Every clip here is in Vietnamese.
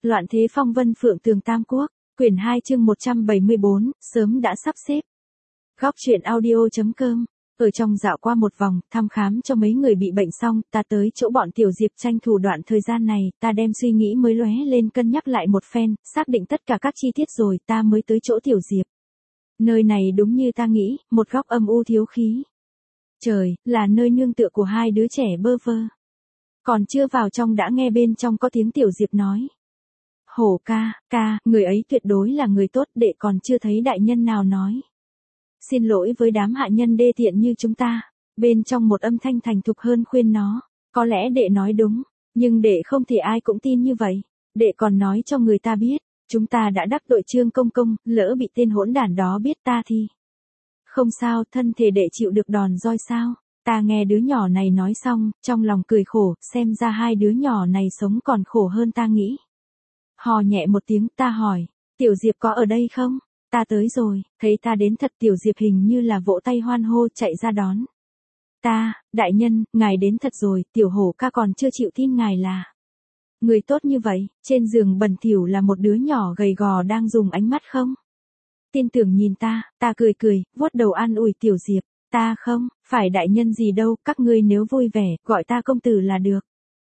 Loạn thế phong vân phượng tường Tam Quốc, quyển 2 chương 174, sớm đã sắp xếp. Góc truyện audio.com. Ở trong dạo qua một vòng, thăm khám cho mấy người bị bệnh xong, ta tới chỗ bọn Tiểu Diệp tranh thủ đoạn thời gian này, ta đem suy nghĩ mới lóe lên cân nhắc lại một phen, xác định tất cả các chi tiết rồi ta mới tới chỗ Tiểu Diệp. Nơi này đúng như ta nghĩ, một góc âm u thiếu khí. Trời, là nơi nương tựa của hai đứa trẻ bơ vơ. Còn chưa vào trong đã nghe bên trong có tiếng Tiểu Diệp nói. Hổ ca, người ấy tuyệt đối là người tốt, đệ còn chưa thấy đại nhân nào nói. Xin lỗi với đám hạ nhân đê tiện như chúng ta. Bên trong một âm thanh thành thục hơn khuyên nó. Có lẽ đệ nói đúng, nhưng đệ không thể ai cũng tin như vậy. Đệ còn nói cho người ta biết, chúng ta đã đắc tội Trương Công Công, lỡ bị tên hỗn đản đó biết ta thì. Không sao, thân thể đệ chịu được đòn roi sao. Ta nghe đứa nhỏ này nói xong, trong lòng cười khổ, xem ra hai đứa nhỏ này sống còn khổ hơn ta nghĩ. Hò nhẹ một tiếng, ta hỏi, Tiểu Diệp có ở đây không? Ta tới rồi, thấy ta đến thật, Tiểu Diệp hình như là vỗ tay hoan hô chạy ra đón. Đại nhân, ngài đến thật rồi, Tiểu Hổ ca còn chưa chịu tin ngài là người tốt như vậy. Trên giường bẩn thỉu là một đứa nhỏ gầy gò đang dùng ánh mắt không tin tưởng nhìn ta cười, vuốt đầu an ủi Tiểu Diệp, ta không phải đại nhân gì đâu, các ngươi nếu vui vẻ, gọi ta công tử là được.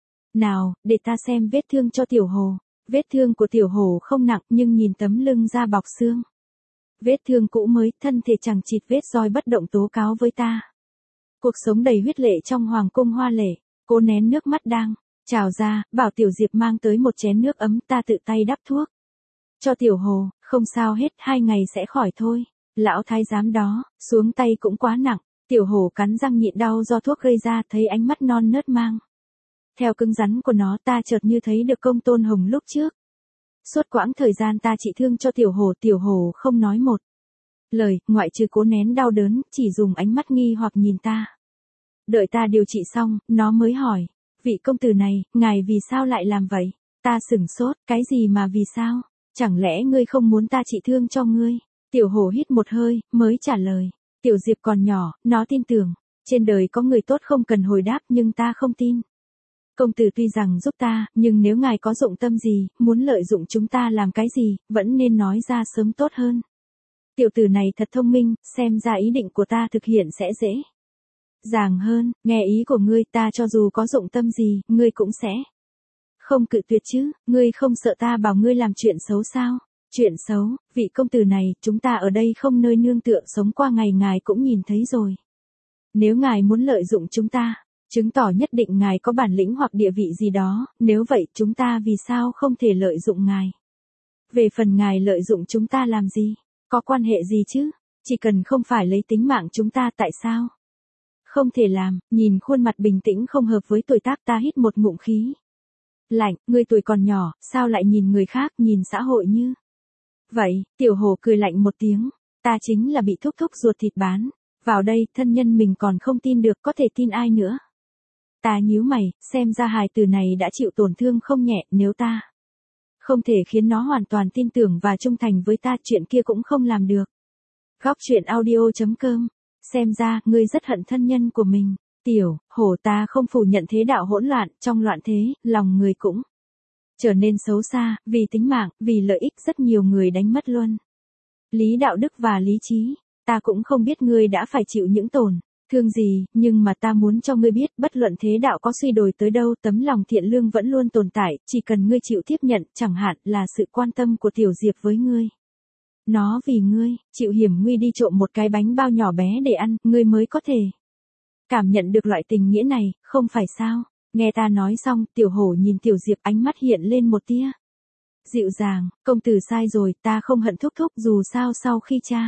Nào, để ta xem vết thương cho Tiểu Hồ. Vết thương của Tiểu Hổ không nặng nhưng nhìn tấm lưng da bọc xương. Vết thương cũ mới, thân thể chẳng chịt vết roi bất động tố cáo với ta. Cuộc sống đầy huyết lệ trong hoàng cung hoa lệ, cố nén nước mắt đang trào ra, bảo Tiểu Diệp mang tới một chén nước ấm, ta tự tay đắp thuốc. Cho Tiểu Hồ, không sao hết, 2 ngày sẽ khỏi thôi. Lão thái giám đó, xuống tay cũng quá nặng. Tiểu Hổ cắn răng nhịn đau do thuốc gây ra, thấy ánh mắt non nớt mang theo cứng rắn của nó, ta chợt như thấy được Công Tôn Hồng lúc trước. Suốt quãng thời gian ta trị thương cho Tiểu Hổ không nói một lời, ngoại trừ cố nén đau đớn, chỉ dùng ánh mắt nghi hoặc nhìn ta. Đợi ta điều trị xong, nó mới hỏi, vị công tử này, ngài vì sao lại làm vậy? Ta sửng sốt, cái gì mà vì sao? Chẳng lẽ ngươi không muốn ta trị thương cho ngươi? Tiểu Hổ hít một hơi, mới trả lời. Tiểu Diệp còn nhỏ, nó tin tưởng. Trên đời có người tốt không cần hồi đáp, nhưng ta không tin. Công tử tuy rằng giúp ta, nhưng nếu ngài có dụng tâm gì, muốn lợi dụng chúng ta làm cái gì, vẫn nên nói ra sớm tốt hơn. Tiểu tử này thật thông minh, xem ra ý định của ta thực hiện sẽ dễ dàng hơn. Nghe ý của ngươi, ta cho dù có dụng tâm gì, ngươi cũng sẽ không cự tuyệt chứ. Ngươi không sợ ta bảo ngươi làm chuyện xấu sao? Chuyện xấu, vị công tử này, chúng ta ở đây không nơi nương tựa, sống qua ngày ngài cũng nhìn thấy rồi. Nếu ngài muốn lợi dụng chúng ta, chứng tỏ nhất định ngài có bản lĩnh hoặc địa vị gì đó, nếu vậy chúng ta vì sao không thể lợi dụng ngài? Về phần ngài lợi dụng chúng ta làm gì? Có quan hệ gì chứ? Chỉ cần không phải lấy tính mạng chúng ta, tại sao không thể làm? Nhìn khuôn mặt bình tĩnh không hợp với tuổi tác, ta hít một ngụm khí lạnh. Ngươi tuổi còn nhỏ, sao lại nhìn người khác, nhìn xã hội như vậy? Tiểu Hồ cười lạnh một tiếng, ta chính là bị thúc ruột thịt bán vào đây, thân nhân mình còn không tin được, có thể tin ai nữa? Ta nhíu mày, xem ra hài tử này đã chịu tổn thương không nhẹ, nếu ta không thể khiến nó hoàn toàn tin tưởng và trung thành với ta, chuyện kia cũng không làm được. Góc truyện audio.com. Xem ra, ngươi rất hận thân nhân của mình. Tiểu Hổ, ta không phủ nhận thế đạo hỗn loạn, trong loạn thế, lòng người cũng trở nên xấu xa, vì tính mạng, vì lợi ích rất nhiều người đánh mất luân lý đạo đức và lý trí. Ta cũng không biết ngươi đã phải chịu những tổn thương gì, nhưng mà ta muốn cho ngươi biết, bất luận thế đạo có suy đồi tới đâu, tấm lòng thiện lương vẫn luôn tồn tại, chỉ cần ngươi chịu tiếp nhận, chẳng hạn là sự quan tâm của Tiểu Diệp với ngươi. Nó vì ngươi, chịu hiểm nguy đi trộm một cái bánh bao nhỏ bé để ăn, ngươi mới có thể cảm nhận được loại tình nghĩa này, không phải sao? Nghe ta nói xong, Tiểu Hổ nhìn Tiểu Diệp, ánh mắt hiện lên một tia dịu dàng. Công tử sai rồi, ta không hận thúc, dù sao sau khi cha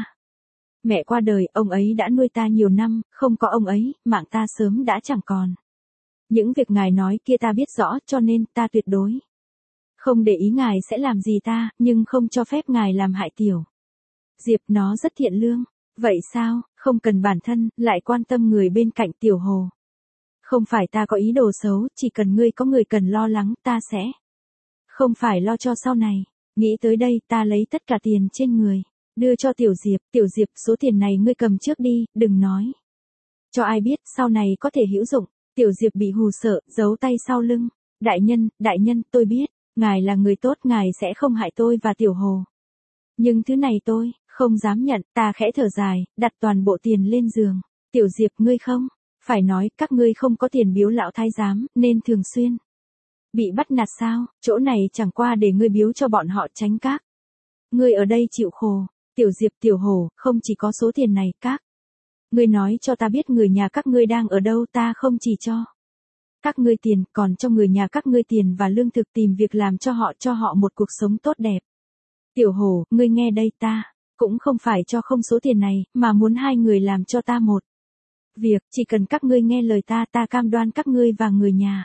mẹ qua đời, ông ấy đã nuôi ta nhiều năm, không có ông ấy, mạng ta sớm đã chẳng còn. Những việc ngài nói kia ta biết rõ, cho nên ta tuyệt đối không để ý ngài sẽ làm gì ta, nhưng không cho phép ngài làm hại Tiểu Diệp, nó rất thiện lương. Vậy sao, không cần bản thân, lại quan tâm người bên cạnh? Tiểu Hồ, không phải ta có ý đồ xấu, chỉ cần ngươi có người cần lo lắng, ta sẽ không phải lo cho sau này. Nghĩ tới đây, ta lấy tất cả tiền trên người đưa cho Tiểu Diệp, số tiền này ngươi cầm trước đi, đừng nói cho ai biết, sau này có thể hữu dụng. Tiểu Diệp bị hù sợ, giấu tay sau lưng. Đại nhân, tôi biết. Ngài là người tốt, ngài sẽ không hại tôi và Tiểu Hồ. Nhưng thứ này tôi không dám nhận, ta khẽ thở dài, đặt toàn bộ tiền lên giường. Tiểu Diệp, ngươi không phải nói các ngươi không có tiền biếu lão thái giám, nên thường xuyên bị bắt nạt sao? Chỗ này chẳng qua để ngươi biếu cho bọn họ tránh các ngươi ở đây chịu khổ. Tiểu Diệp, Tiểu Hồ, không chỉ có số tiền này, các ngươi nói cho ta biết người nhà các ngươi đang ở đâu, ta không chỉ cho các ngươi tiền, còn cho người nhà các ngươi tiền và lương thực, tìm việc làm cho họ một cuộc sống tốt đẹp. Tiểu Hồ, ngươi nghe đây, ta cũng không phải cho không số tiền này, mà muốn hai người làm cho ta một việc, chỉ cần các ngươi nghe lời ta cam đoan các ngươi và người nhà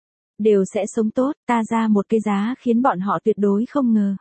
đều sẽ sống tốt, ta ra một cái giá khiến bọn họ tuyệt đối không ngờ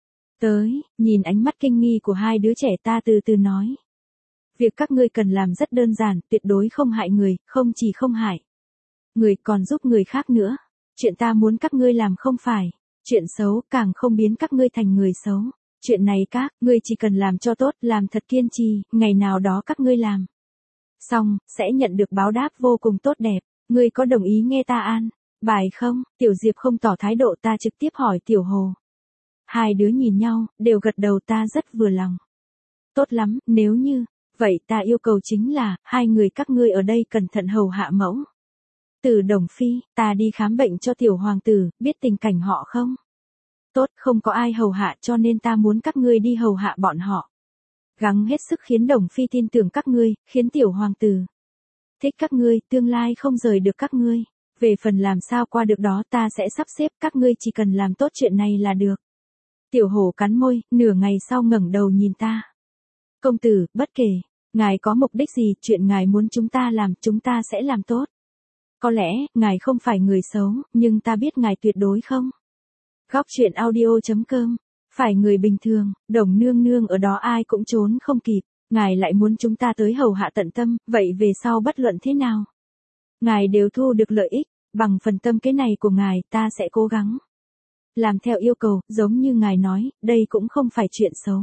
tới. Nhìn ánh mắt kinh nghi của hai đứa trẻ, ta từ từ nói. Việc các ngươi cần làm rất đơn giản, tuyệt đối không hại người, không chỉ không hại người còn giúp người khác nữa. Chuyện ta muốn các ngươi làm không phải chuyện xấu, càng không biến các ngươi thành người xấu. Chuyện này các ngươi chỉ cần làm cho tốt, làm thật kiên trì, ngày nào đó các ngươi làm xong, sẽ nhận được báo đáp vô cùng tốt đẹp. Ngươi có đồng ý nghe ta an bài không? Tiểu Diệp không tỏ thái độ, ta trực tiếp hỏi Tiểu Hồ. Hai đứa nhìn nhau, đều gật đầu, ta rất vừa lòng. Tốt lắm, nếu như vậy ta yêu cầu chính là, hai người các ngươi ở đây cẩn thận hầu hạ mẫu Tử Đồng Phi, ta đi khám bệnh cho tiểu hoàng tử, biết tình cảnh họ không? Tốt, không có ai hầu hạ cho nên ta muốn các ngươi đi hầu hạ bọn họ. Gắng hết sức khiến Đồng Phi tin tưởng các ngươi, khiến tiểu hoàng tử thích các ngươi, tương lai không rời được các ngươi. Về phần làm sao qua được đó ta sẽ sắp xếp, các ngươi chỉ cần làm tốt chuyện này là được. Tiểu Hồ cắn môi, nửa ngày sau ngẩng đầu nhìn ta. Công tử, bất kể ngài có mục đích gì, chuyện ngài muốn chúng ta làm, chúng ta sẽ làm tốt. Có lẽ, ngài không phải người xấu, nhưng ta biết ngài tuyệt đối không. Góc truyện audio.com. Phải người bình thường, Đồng nương nương ở đó ai cũng trốn không kịp. Ngài lại muốn chúng ta tới hầu hạ tận tâm, vậy về sau bất luận thế nào ngài đều thu được lợi ích. Bằng phần tâm kế này của ngài, ta sẽ cố gắng làm theo yêu cầu, giống như ngài nói, đây cũng không phải chuyện xấu.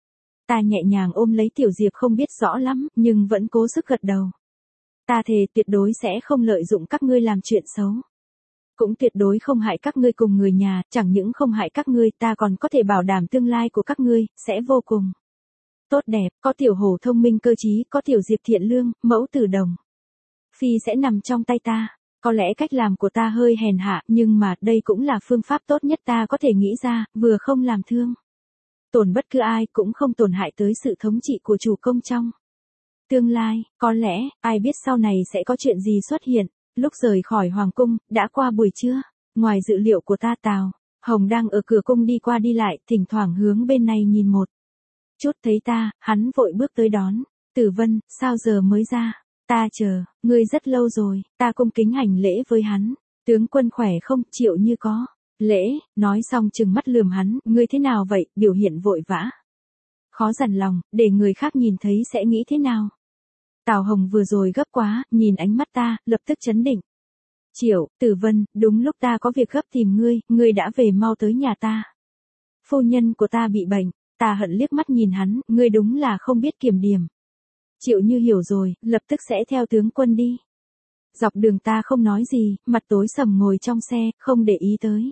Ta nhẹ nhàng ôm lấy Tiểu Diệp, không biết rõ lắm, nhưng vẫn cố sức gật đầu. Ta thề tuyệt đối sẽ không lợi dụng các ngươi làm chuyện xấu. Cũng tuyệt đối không hại các ngươi cùng người nhà, chẳng những không hại các ngươi, ta còn có thể bảo đảm tương lai của các ngươi sẽ vô cùng tốt đẹp. Có Tiểu Hồ thông minh cơ trí, có Tiểu Diệp thiện lương, mẫu Tử Đồng Phi sẽ nằm trong tay ta. Có lẽ cách làm của ta hơi hèn hạ, nhưng mà đây cũng là phương pháp tốt nhất ta có thể nghĩ ra, vừa không làm thương tổn bất cứ ai, cũng không tổn hại tới sự thống trị của chủ công trong tương lai. Có lẽ, ai biết sau này sẽ có chuyện gì xuất hiện. Lúc rời khỏi hoàng cung, đã qua buổi trưa. Ngoài dự liệu của ta, Tào Hồng đang ở cửa cung đi qua đi lại, thỉnh thoảng hướng bên này nhìn một chút, thấy ta, hắn vội bước tới đón. Tử Vân, sao giờ mới ra? Ta chờ ngươi rất lâu rồi. Ta cung kính hành lễ với hắn. Tướng quân khỏe không? Triệu Như có lễ, nói xong trừng mắt lườm hắn, ngươi thế nào vậy? Biểu hiện vội vã, khó dằn lòng, để người khác nhìn thấy sẽ nghĩ thế nào? Tào Hồng vừa rồi gấp quá, nhìn ánh mắt ta, lập tức chấn định. Triệu, Tử Vân, đúng lúc ta có việc gấp tìm ngươi đã về mau tới nhà ta. Phu nhân của ta bị bệnh. Ta hận liếc mắt nhìn hắn, ngươi đúng là không biết kiểm điểm. Triệu Như hiểu rồi, lập tức sẽ theo tướng quân đi. Dọc đường ta không nói gì, mặt tối sầm ngồi trong xe, không để ý tới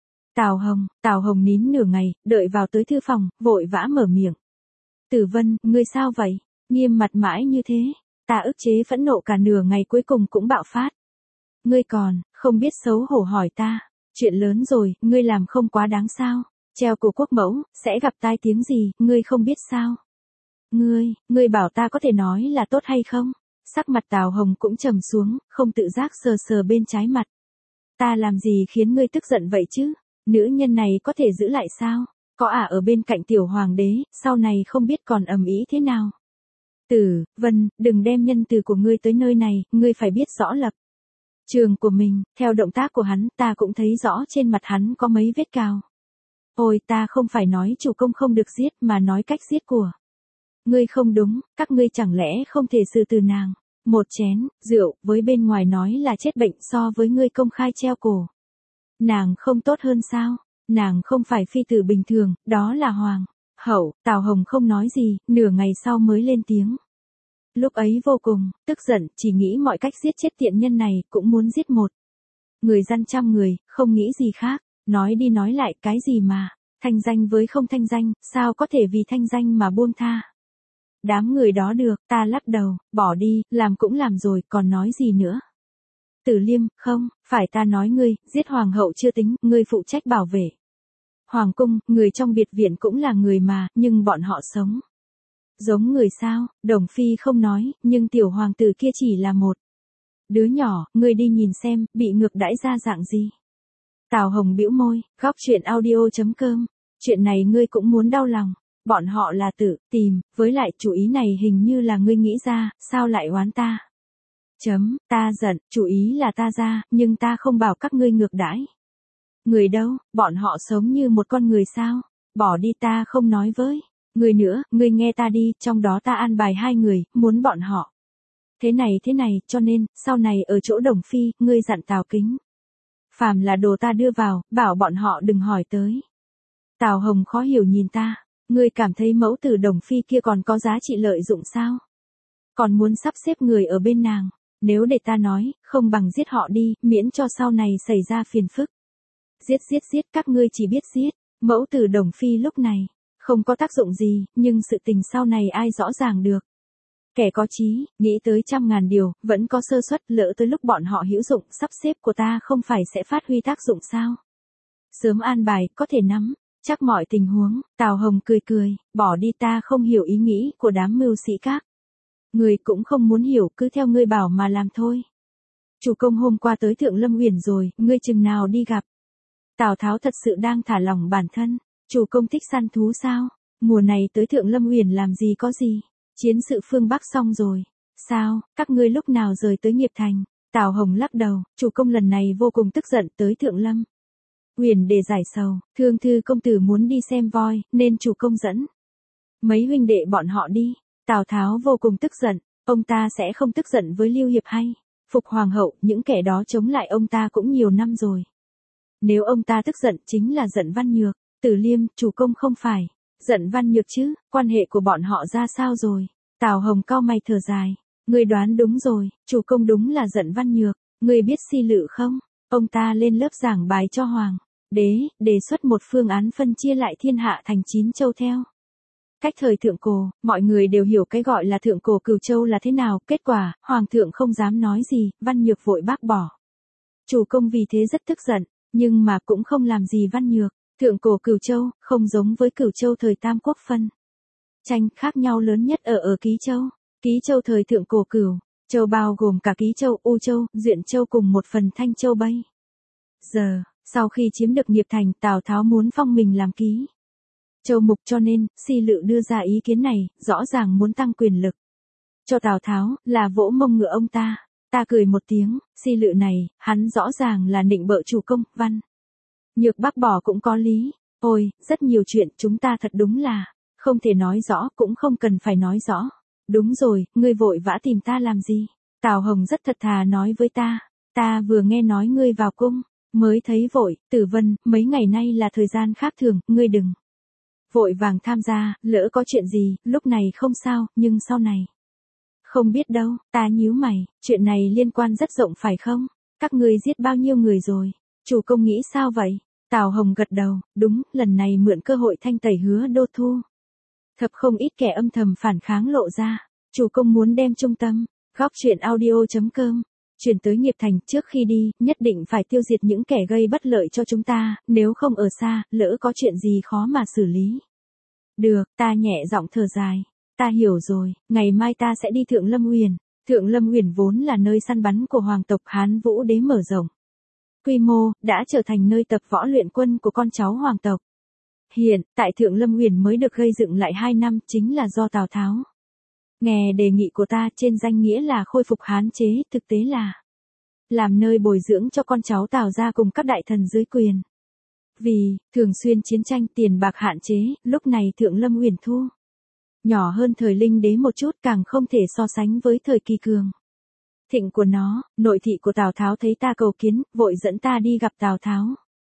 Tào Hồng nín nửa ngày, đợi vào tới thư phòng, vội vã mở miệng. Tử Vân, ngươi sao vậy? Nghiêm mặt mãi như thế. Ta ức chế phẫn nộ cả nửa ngày, cuối cùng cũng bạo phát. Ngươi còn không biết xấu hổ hỏi ta. Chuyện lớn rồi, ngươi làm không quá đáng sao? Treo cổ quốc mẫu, sẽ gặp tai tiếng gì, ngươi không biết sao? Ngươi bảo ta có thể nói là tốt hay không? Sắc mặt Tào Hồng cũng trầm xuống, không tự giác sờ sờ bên trái mặt. Ta làm gì khiến ngươi tức giận vậy chứ? Nữ nhân này có thể giữ lại sao? Có ở bên cạnh tiểu hoàng đế, sau này không biết còn ầm ĩ thế nào. Tử Vân, đừng đem nhân từ của ngươi tới nơi này, ngươi phải biết rõ lập trường của mình. Theo động tác của hắn, ta cũng thấy rõ trên mặt hắn có mấy vết cào. Ôi, ta không phải nói chủ công không được giết, mà nói cách giết của ngươi không đúng. Các ngươi chẳng lẽ không thể xử từ nàng một chén rượu, với bên ngoài nói là chết bệnh, so với ngươi công khai treo cổ nàng không tốt hơn sao? Nàng không phải phi tử bình thường, đó là hoàng hậu. Tào Hồng không nói gì, nửa ngày sau mới lên tiếng. Lúc ấy vô cùng tức giận, chỉ nghĩ mọi cách giết chết tiện nhân này, cũng muốn giết một người dân trăm người, không nghĩ gì khác. Nói đi nói lại cái gì mà, thanh danh với không thanh danh, sao có thể vì thanh danh mà buông tha. Đám người đó được, ta lắc đầu, bỏ đi, làm cũng làm rồi, còn nói gì nữa. Tử Liêm, không, phải ta nói ngươi, giết hoàng hậu chưa tính, ngươi phụ trách bảo vệ. Hoàng cung, người trong biệt viện cũng là người mà, nhưng bọn họ sống. Giống người sao, Đồng Phi không nói, nhưng tiểu hoàng tử kia chỉ là một đứa nhỏ, ngươi đi nhìn xem, bị ngược đãi ra dạng gì. Tào Hồng bĩu môi, góc chuyện audio.com, chuyện này ngươi cũng muốn đau lòng. Bọn họ là tự tìm, với lại chủ ý này hình như là ngươi nghĩ ra, sao lại oán ta? Ta giận, chủ ý là ta ra, nhưng ta không bảo các ngươi ngược đãi. Người đâu, bọn họ sống như một con người sao? Bỏ đi, ta không nói với ngươi nữa, ngươi nghe ta đi, trong đó ta an bài 2 người, muốn bọn họ. Thế này, cho nên, sau này ở chỗ Đồng Phi, ngươi dặn Tào Kính. Phàm là đồ ta đưa vào, bảo bọn họ đừng hỏi tới. Tào Hồng khó hiểu nhìn ta, ngươi cảm thấy mẫu tử Đồng Phi kia còn có giá trị lợi dụng sao? Còn muốn sắp xếp người ở bên nàng, nếu để ta nói, không bằng giết họ đi, miễn cho sau này xảy ra phiền phức. Giết, các ngươi chỉ biết giết, mẫu tử Đồng Phi lúc này, không có tác dụng gì, nhưng sự tình sau này ai rõ ràng được. Kẻ có trí, nghĩ tới 100.000 điều, vẫn có sơ suất, lỡ tới lúc bọn họ hữu dụng, sắp xếp của ta không phải sẽ phát huy tác dụng sao? Sớm an bài, có thể nắm chắc mọi tình huống. Tào Hồng cười, bỏ đi, ta không hiểu ý nghĩ của đám mưu sĩ các. Người cũng không muốn hiểu, cứ theo ngươi bảo mà làm thôi. Chủ công hôm qua tới Thượng Lâm Uyển rồi, ngươi chừng nào đi gặp? Tào Tháo thật sự đang thả lỏng bản thân. Chủ công thích săn thú sao? Mùa này tới Thượng Lâm Uyển làm gì có gì? Chiến sự phương Bắc xong rồi. Sao, các ngươi lúc nào rời tới Nghiệp Thành? Tào Hồng lắc đầu, chủ công lần này vô cùng tức giận tới Thượng Lâm Uyển để giải sầu, Thương Thư công tử muốn đi xem voi, nên chủ công dẫn mấy huynh đệ bọn họ đi. Tào Tháo vô cùng tức giận, ông ta sẽ không tức giận với Lưu Hiệp hay Phục Hoàng hậu, những kẻ đó chống lại ông ta cũng nhiều năm rồi. Nếu ông ta tức giận chính là giận Văn Nhược. Tử Liêm, chủ công không phải giận Văn Nhược chứ, quan hệ của bọn họ ra sao rồi? Tào Hồng cau mày thở dài, ngươi đoán đúng rồi, chủ công đúng là giận Văn Nhược. Ngươi biết Si Lự không? Ông ta lên lớp giảng bài cho Hoàng đế, đề xuất một phương án phân chia lại thiên hạ thành 9 châu theo cách thời thượng cổ. Mọi người đều hiểu cái gọi là thượng cổ cửu châu là thế nào, kết quả, Hoàng thượng không dám nói gì, Văn Nhược vội bác bỏ. Chủ công vì thế rất tức giận, nhưng mà cũng không làm gì Văn Nhược. Thượng cổ cửu châu, không giống với cửu châu thời Tam Quốc phân tranh, khác nhau lớn nhất ở Ký Châu. Ký Châu thời thượng cổ cửu châu bao gồm cả Ký Châu, U Châu, Duyện Châu cùng một phần Thanh Châu bây giờ. Sau khi chiếm được Nghiệp Thành, Tào Tháo muốn phong mình làm Ký Châu mục, cho nên, Si Lự đưa ra ý kiến này, rõ ràng muốn tăng quyền lực cho Tào Tháo, là vỗ mông ngựa ông ta. Ta cười một tiếng, Si Lự này, hắn rõ ràng là nịnh bợ chủ công. Văn Nhược bác bỏ cũng có lý. Ôi, rất nhiều chuyện chúng ta thật đúng là không thể nói rõ, cũng không cần phải nói rõ. Đúng rồi, ngươi vội vã tìm ta làm gì? Tào Hồng rất thật thà nói với ta. Ta vừa nghe nói ngươi vào cung, mới thấy vội. Tử Vân, mấy ngày nay là thời gian khác thường, ngươi đừng vội vàng tham gia, lỡ có chuyện gì, lúc này không sao, nhưng sau này không biết đâu. Ta nhíu mày, chuyện này liên quan rất rộng phải không? Các ngươi giết bao nhiêu người rồi? Chủ công nghĩ sao vậy? Tào Hồng gật đầu, đúng, lần này mượn cơ hội thanh tẩy Hứa Đô thu thập không ít kẻ âm thầm phản kháng lộ ra. Chủ công muốn đem trung tâm góc chuyện audio.com chuyển tới Nghiệp Thành, trước khi đi, nhất định phải tiêu diệt những kẻ gây bất lợi cho chúng ta, nếu không ở xa, lỡ có chuyện gì khó mà xử lý. Được, ta nhẹ giọng thở dài. Ta hiểu rồi, ngày mai ta sẽ đi Thượng Lâm Uyển. Thượng Lâm Uyển vốn là nơi săn bắn của hoàng tộc Hán Vũ Đế mở rộng quy mô, đã trở thành nơi tập võ luyện quân của con cháu hoàng tộc. Hiện, tại Thượng Lâm Uyển mới được gây dựng lại 2 năm, chính là do Tào Tháo nghe đề nghị của ta, trên danh nghĩa là khôi phục Hán chế, thực tế là làm nơi bồi dưỡng cho con cháu Tào gia cùng các đại thần dưới quyền. Vì thường xuyên chiến tranh, tiền bạc hạn chế, lúc này Thượng Lâm Uyển thu nhỏ hơn thời Linh Đế một chút, càng không thể so sánh với thời kỳ cường thịnh của nó. Nội thị của Tào Tháo thấy ta cầu kiến, vội dẫn ta đi gặp Tào Tháo.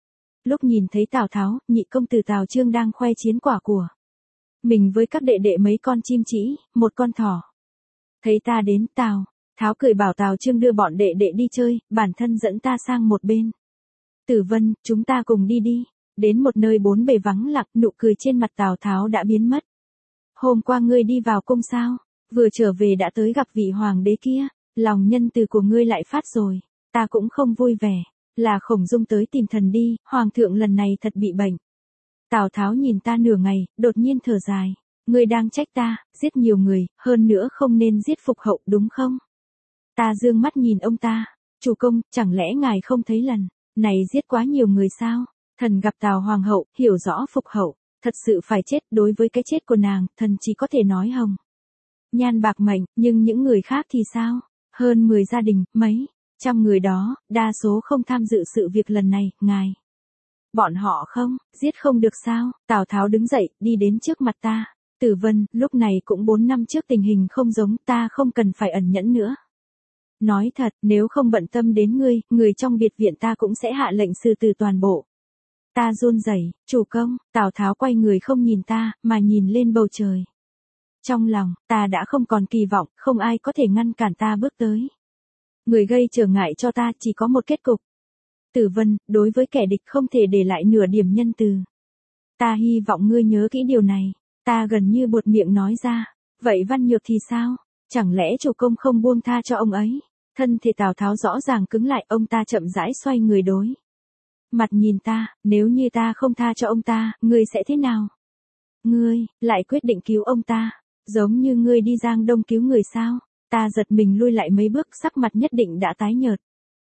Lúc nhìn thấy Tào Tháo, nhị công tử Tào Chương đang khoe chiến quả của mình với các đệ đệ mấy con chim trĩ, một con thỏ. Thấy ta đến, Tào Tháo cười bảo Tào Chương đưa bọn đệ đệ đi chơi, bản thân dẫn ta sang một bên Tử Vân, chúng ta cùng đi đi. Đến một nơi bốn bề vắng lặng, nụ cười trên mặt Tào Tháo đã biến mất. Hôm qua ngươi đi vào cung sao? Vừa trở về đã tới gặp vị hoàng đế kia, lòng nhân từ của ngươi lại phát rồi, ta cũng không vui vẻ, là Khổng Dung tới tìm thần đi, hoàng thượng lần này thật bị bệnh. Tào Tháo nhìn ta nửa ngày, đột nhiên thở dài, ngươi đang trách ta, giết nhiều người, hơn nữa không nên giết Phục Hậu đúng không? Ta dương mắt nhìn ông ta, chủ công, chẳng lẽ ngài không thấy lần này giết quá nhiều người sao? Thần gặp Tào Hoàng hậu, hiểu rõ Phục Hậu, thật sự phải chết, đối với cái chết của nàng, thần chỉ có thể nói hồng nhan bạc mệnh, nhưng những người khác thì sao? Hơn 10 gia đình, mấy trăm người đó, đa số không tham dự sự việc lần này, ngài. Bọn họ không, giết không được sao? Tào Tháo đứng dậy, đi đến trước mặt ta. Tử Vân, lúc này cũng 4 năm trước tình hình không giống, ta không cần phải ẩn nhẫn nữa. Nói thật, nếu không bận tâm đến ngươi, người trong biệt viện ta cũng sẽ hạ lệnh xử tử toàn bộ. Ta run rẩy, chủ công, Tào Tháo quay người không nhìn ta, mà nhìn lên bầu trời. Trong lòng, ta đã không còn kỳ vọng, không ai có thể ngăn cản ta bước tới. Người gây trở ngại cho ta chỉ có một kết cục. Tử Vân, đối với kẻ địch không thể để lại nửa điểm nhân từ. Ta hy vọng ngươi nhớ kỹ điều này. Ta gần như buột miệng nói ra. Vậy Văn Nhược thì sao? Chẳng lẽ chủ công không buông tha cho ông ấy? Thân thể Tào Tháo rõ ràng cứng lại, ông ta chậm rãi xoay người đối mặt nhìn ta, nếu như ta không tha cho ông ta, ngươi sẽ thế nào? Ngươi, lại quyết định cứu ông ta, giống như ngươi đi Giang Đông cứu người sao? Ta giật mình lui lại mấy bước, sắc mặt nhất định đã tái nhợt.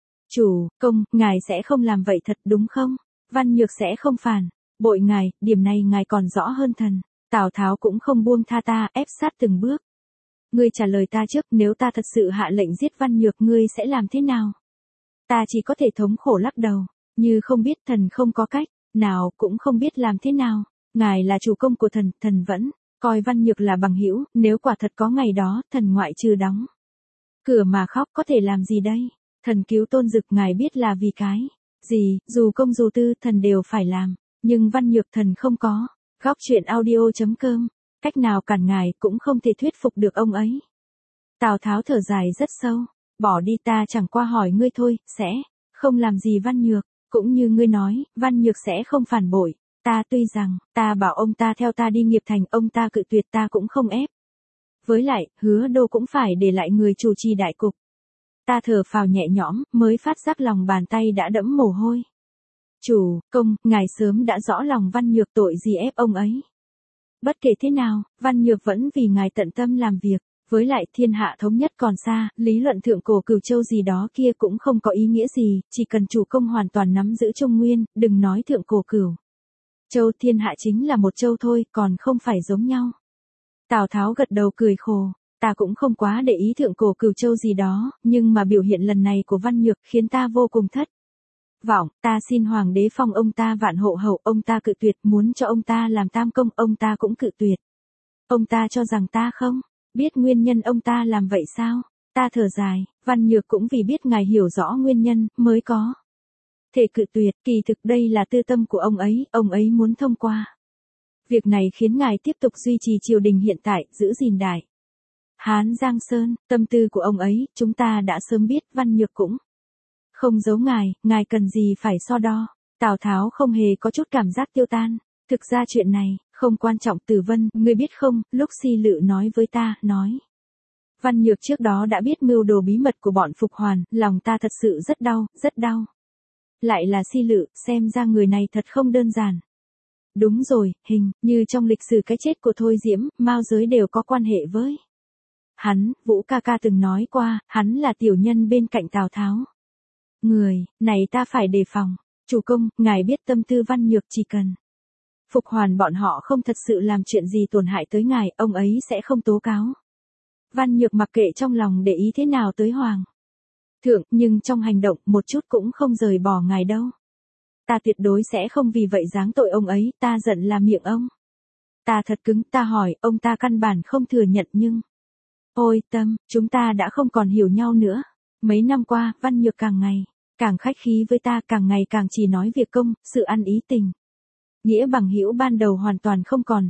Chủ công, ngài sẽ không làm vậy thật đúng không? Văn Nhược sẽ không phản bội ngài, điểm này ngài còn rõ hơn thần. Tào Tháo cũng không buông tha ta, ép sát từng bước. Ngươi trả lời ta trước, nếu ta thật sự hạ lệnh giết Văn Nhược, ngươi sẽ làm thế nào? Ta chỉ có thể thống khổ lắc đầu, như không biết, thần không có cách nào, cũng không biết làm thế nào. Ngài là chủ công của thần, thần vẫn coi Văn Nhược là bằng hữu, nếu quả thật có ngày đó, thần ngoại trừ đóng cửa mà khóc có thể làm gì đây? Thần cứu Tôn Dực ngài biết là vì cái gì, dù công dù tư, thần đều phải làm, nhưng Văn Nhược thần không có. Góc truyện audio.com, cách nào cản ngài cũng không thể thuyết phục được ông ấy. Tào Tháo thở dài rất sâu, bỏ đi, ta chẳng qua hỏi ngươi thôi, sẽ không làm gì Văn Nhược, cũng như ngươi nói, Văn Nhược sẽ không phản bội. Ta tuy rằng, ta bảo ông ta theo ta đi nghiệp thành, ông ta cự tuyệt, ta cũng không ép. Với lại, Hứa Đô cũng phải để lại người chủ trì đại cục. Ta thở phào nhẹ nhõm, mới phát giác lòng bàn tay đã đẫm mồ hôi. Chủ công, ngài sớm đã rõ lòng Văn Nhược, tội gì ép ông ấy. Bất kể thế nào, Văn Nhược vẫn vì ngài tận tâm làm việc. Với lại thiên hạ thống nhất còn xa, lý luận thượng cổ Cửu Châu gì đó kia cũng không có ý nghĩa gì, chỉ cần chủ công hoàn toàn nắm giữ Trung Nguyên, đừng nói thượng cổ Cửu Châu, thiên hạ chính là một châu thôi, còn không phải giống nhau. Tào Tháo gật đầu cười khổ, ta cũng không quá để ý thượng cổ Cửu Châu gì đó, nhưng mà biểu hiện lần này của Văn Nhược khiến ta vô cùng thất vọng. Ta xin hoàng đế phong ông ta vạn hộ hầu, ông ta cự tuyệt, muốn cho ông ta làm tam công, ông ta cũng cự tuyệt. Ông ta cho rằng ta không biết nguyên nhân ông ta làm vậy sao? Ta thở dài, Văn Nhược cũng vì biết ngài hiểu rõ nguyên nhân, mới có thể cự tuyệt, kỳ thực đây là tư tâm của ông ấy muốn thông qua. Việc này khiến ngài tiếp tục duy trì triều đình hiện tại, giữ gìn đại Hán Giang Sơn, tâm tư của ông ấy, chúng ta đã sớm biết, Văn Nhược cũng không giấu ngài cần gì phải so đo. Tào Tháo không hề có chút cảm giác tiêu tan. Thực ra chuyện này, không quan trọng. Tử Vân, ngươi biết không, lúc Si Lự nói với ta, nói. Văn Nhược trước đó đã biết mưu đồ bí mật của bọn Phục Hoàn, lòng ta thật sự rất đau, rất đau. Lại là Si Lự, xem ra người này thật không đơn giản. Đúng rồi, hình như trong lịch sử cái chết của Thôi Diễm, Mao Giới đều có quan hệ với hắn. Vũ ca ca từng nói qua, hắn là tiểu nhân bên cạnh Tào Tháo. Người này ta phải đề phòng. Chủ công, ngài biết tâm tư Văn Nhược, chỉ cần Phục Hoàn bọn họ không thật sự làm chuyện gì tổn hại tới ngài, ông ấy sẽ không tố cáo. Văn Nhược mặc kệ trong lòng để ý thế nào tới hoàng thượng, nhưng trong hành động một chút cũng không rời bỏ ngài đâu. Ta tuyệt đối sẽ không vì vậy giáng tội ông ấy, ta giận là miệng ông. Ta thật cứng, ta hỏi, ông ta căn bản không thừa nhận nhưng. Ôi Tâm, chúng ta đã không còn hiểu nhau nữa. Mấy năm qua, Văn Nhược càng ngày càng khách khí với ta, càng ngày càng chỉ nói việc công, sự ăn ý tình nghĩa bằng hữu ban đầu hoàn toàn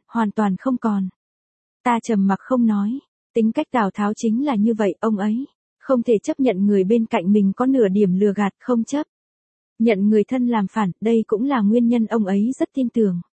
không còn. Ta trầm mặc không nói, tính cách Tào Tháo chính là như vậy, ông ấy không thể chấp nhận người bên cạnh mình có nửa điểm lừa gạt, không chấp Nhận người thân làm phản, đây cũng là nguyên nhân ông ấy rất tin tưởng.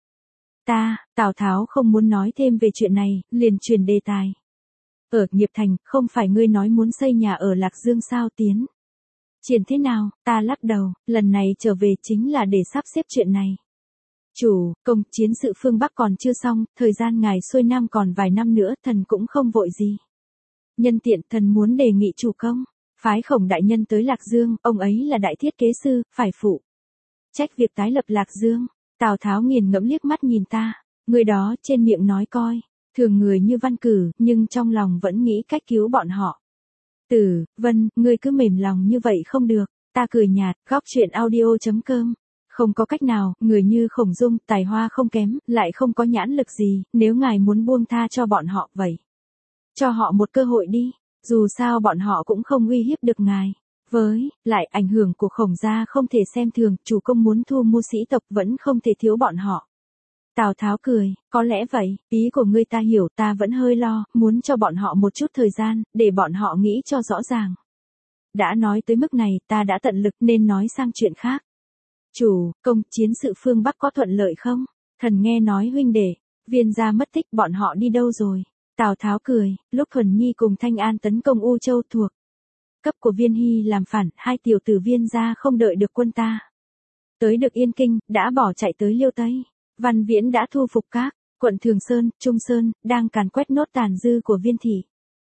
Tào Tháo không muốn nói thêm về chuyện này, liền chuyển đề tài. Ở Nghiệp Thành, không phải ngươi nói muốn xây nhà ở Lạc Dương sao Tiến? Triển thế nào? Ta lắc đầu, lần này trở về chính là để sắp xếp chuyện này. Chủ, công chiến sự phương Bắc còn chưa xong, thời gian ngài xuôi nam còn vài năm nữa, thần cũng không vội gì. Nhân tiện thần muốn đề nghị chủ công, phái Khổng đại nhân tới Lạc Dương, ông ấy là đại thiết kế sư, phải phụ trách việc tái lập Lạc Dương. Tào Tháo nghiền ngẫm liếc mắt nhìn ta, người đó trên miệng nói coi, thường người như Văn Cử, nhưng trong lòng vẫn nghĩ cách cứu bọn họ. Vân, ngươi cứ mềm lòng như vậy không được, ta cười nhạt, góc chuyện audio.com. Không có cách nào, người như Khổng Dung, tài hoa không kém, lại không có nhãn lực gì, nếu ngài muốn buông tha cho bọn họ vậy. Cho họ một cơ hội đi, dù sao bọn họ cũng không uy hiếp được ngài. Lại ảnh hưởng của Khổng gia không thể xem thường, chủ công muốn thu mua sĩ tộc vẫn không thể thiếu bọn họ. Tào Tháo cười, có lẽ vậy, ý của ngươi ta hiểu, ta vẫn hơi lo, muốn cho bọn họ một chút thời gian, để bọn họ nghĩ cho rõ ràng. Đã nói tới mức này, ta đã tận lực nên nói sang chuyện khác. Chủ, công, chiến sự phương Bắc có thuận lợi không? Thần nghe nói huynh đệ, Viên gia mất tích, bọn họ đi đâu rồi? Tào Tháo cười, lúc Thuần Nhi cùng Thanh An tấn công U Châu thuộc cấp của Viên Hy làm phản, hai tiểu tử Viên gia không đợi được quân ta tới được Yên Kinh, đã bỏ chạy tới Liêu Tây. Văn Viễn đã thu phục các quận Thường Sơn, Trung Sơn, đang càn quét nốt tàn dư của Viên thị.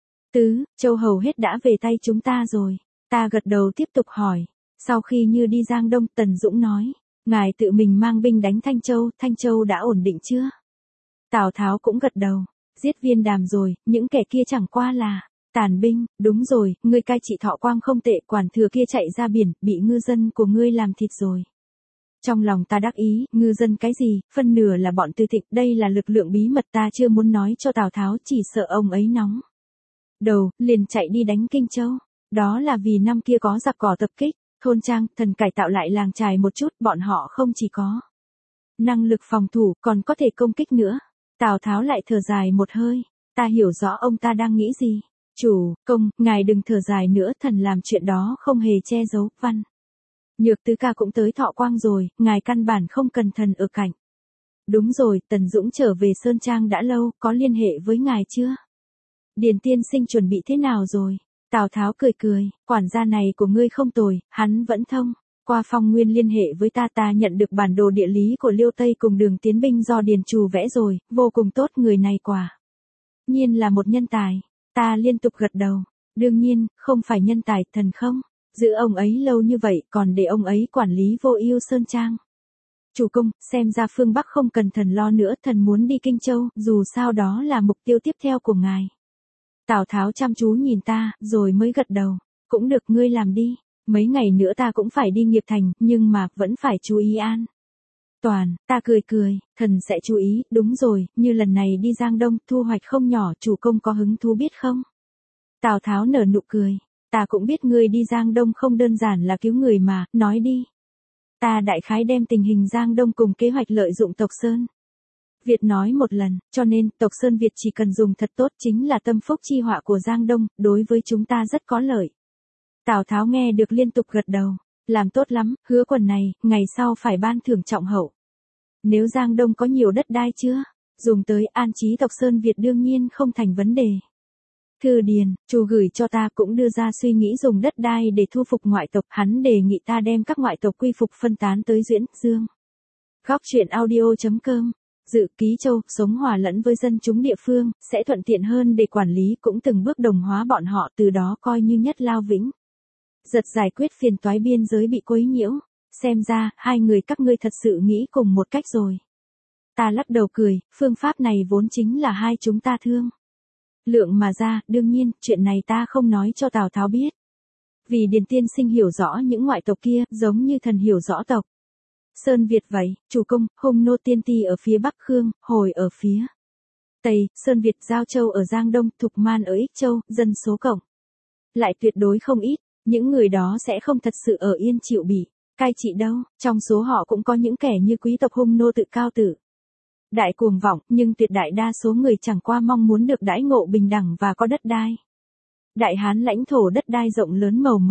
Châu hầu hết đã về tay chúng ta rồi. Ta gật đầu tiếp tục hỏi. Sau khi như đi Giang Đông, Tần Dũng nói, ngài tự mình mang binh đánh Thanh Châu đã ổn định chưa? Tào Tháo cũng gật đầu, giết Viên Đàm rồi, những kẻ kia chẳng qua là tàn binh, đúng rồi, ngươi cai trị Thọ Quang không tệ, quản thừa kia chạy ra biển, bị ngư dân của ngươi làm thịt rồi. Trong lòng ta đắc ý, ngư dân cái gì, phân nửa là bọn Tư Thịnh, đây là lực lượng bí mật ta chưa muốn nói cho Tào Tháo, chỉ sợ ông ấy nóng đầu, liền chạy đi đánh Kinh Châu. Đó là vì năm kia có giặc cỏ tập kích, thôn trang, thần cải tạo lại làng trài một chút, bọn họ không chỉ có năng lực phòng thủ, còn có thể công kích nữa. Tào Tháo lại thở dài một hơi, ta hiểu rõ ông ta đang nghĩ gì. Chủ, công, ngài đừng thở dài nữa, thần làm chuyện đó không hề che giấu. Văn Nhược Tứ ca cũng tới Thọ Quang rồi, ngài căn bản không cần thần ở cạnh. Đúng rồi, Tần Dũng trở về Sơn Trang đã lâu, có liên hệ với ngài chưa? Điền tiên sinh chuẩn bị thế nào rồi? Tào Tháo cười, quản gia này của ngươi không tồi, hắn vẫn thông qua Phong Nguyên liên hệ với ta nhận được bản đồ địa lý của Liêu Tây cùng đường tiến binh do Điền Trù vẽ rồi, vô cùng tốt, người này quả nhiên là một nhân tài. Ta liên tục gật đầu, đương nhiên, không phải nhân tài, thần không giữ ông ấy lâu như vậy, còn để ông ấy quản lý Vô Ưu Sơn Trang. Chủ công, xem ra phương Bắc không cần thần lo nữa, thần muốn đi Kinh Châu, dù sao đó là mục tiêu tiếp theo của ngài. Tào Tháo chăm chú nhìn ta, rồi mới gật đầu, cũng được, ngươi làm đi, mấy ngày nữa ta cũng phải đi Nghiệp Thành, nhưng mà, vẫn phải chú ý an toàn. Ta cười, thần sẽ chú ý, đúng rồi, như lần này đi Giang Đông, thu hoạch không nhỏ, chủ công có hứng thú biết không? Tào Tháo nở nụ cười, ta cũng biết ngươi đi Giang Đông không đơn giản là cứu người mà, nói đi. Ta đại khái đem tình hình Giang Đông cùng kế hoạch lợi dụng tộc Sơn Việt nói một lần, cho nên, tộc Sơn Việt chỉ cần dùng thật tốt chính là tâm phúc chi họa của Giang Đông, đối với chúng ta rất có lợi. Tào Tháo nghe được liên tục gật đầu, làm tốt lắm, hứa quần này, ngày sau phải ban thưởng trọng hậu. Nếu Giang Đông có nhiều đất đai chưa, dùng tới an trí tộc Sơn Việt đương nhiên không thành vấn đề. Thư Điền, chủ gửi cho ta cũng đưa ra suy nghĩ dùng đất đai để thu phục ngoại tộc, hắn đề nghị ta đem các ngoại tộc quy phục phân tán tới Duyễn, Dương. Góc chuyện audio.com. Dự Ký Châu, sống hòa lẫn với dân chúng địa phương, sẽ thuận tiện hơn để quản lý, cũng từng bước đồng hóa bọn họ, từ đó coi như nhất lao vĩnh giật giải quyết phiền toái biên giới bị quấy nhiễu. Xem ra, hai người các ngươi thật sự nghĩ cùng một cách rồi. Ta lắc đầu cười, phương pháp này vốn chính là hai chúng ta thương lượng mà ra, đương nhiên, chuyện này ta không nói cho Tào Tháo biết. Vì Điền tiên sinh hiểu rõ những ngoại tộc kia, giống như thần hiểu rõ tộc Sơn Việt vậy. Chủ công, Hung Nô Tiên Ti ở phía Bắc Khương, Hồi ở phía Tây, Sơn Việt, Giao Châu ở Giang Đông, Thục Man ở Ích Châu, dân số cộng lại tuyệt đối không ít, những người đó sẽ không thật sự ở yên chịu bị cai trị đâu, trong số họ cũng có những kẻ như quý tộc Hung Nô tự cao tự đại cuồng vọng, nhưng tuyệt đại đa số người chẳng qua mong muốn được đãi ngộ bình đẳng và có đất đai. Đại Hán lãnh thổ đất đai rộng lớn màu mỡ,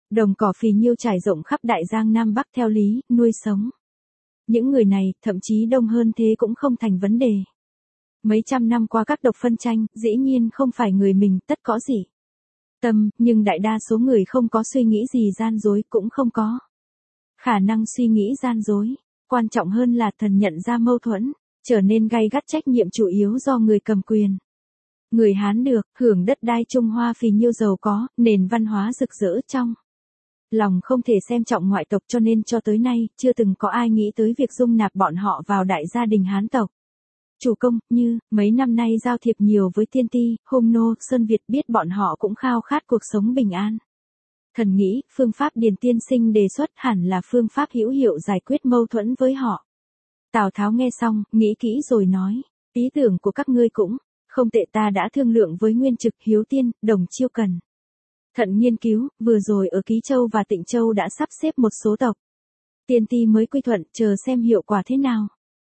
Đồng cỏ phì nhiêu trải rộng khắp Đại Giang Nam Bắc theo lý, nuôi sống. Những người này, thậm chí đông hơn thế cũng không thành vấn đề. Mấy trăm năm qua các độc phân tranh, dĩ nhiên không phải người mình tất có gì tâm, nhưng đại đa số người không có suy nghĩ gì gian dối, cũng không có khả năng suy nghĩ gian dối. Quan trọng hơn là thần nhận ra mâu thuẫn, trở nên gay gắt trách nhiệm chủ yếu do người cầm quyền. Người Hán được hưởng đất đai Trung Hoa phì nhiêu giàu có, nền văn hóa rực rỡ trong lòng không thể xem trọng ngoại tộc, cho nên cho tới nay chưa từng có ai nghĩ tới việc dung nạp bọn họ vào đại gia đình Hán tộc. Chủ công, như mấy năm nay giao thiệp nhiều với tiên ti, Hung nô, Sơn Việt, biết bọn họ cũng khao khát cuộc sống bình an. Thần nghĩ, phương pháp Điền tiên sinh đề xuất hẳn là phương pháp hữu hiệu giải quyết mâu thuẫn với họ. Tào Tháo nghe xong, nghĩ kỹ rồi nói, ý tưởng của các ngươi cũng không tệ, ta đã thương lượng với Nguyên Trực, Hiếu Tiên, Đồng Chiêu Cần. Thận nghiên cứu, vừa rồi ở Ký Châu và Tịnh Châu đã sắp xếp một số tộc. Tiên ti mới quy thuận, chờ xem hiệu quả thế nào.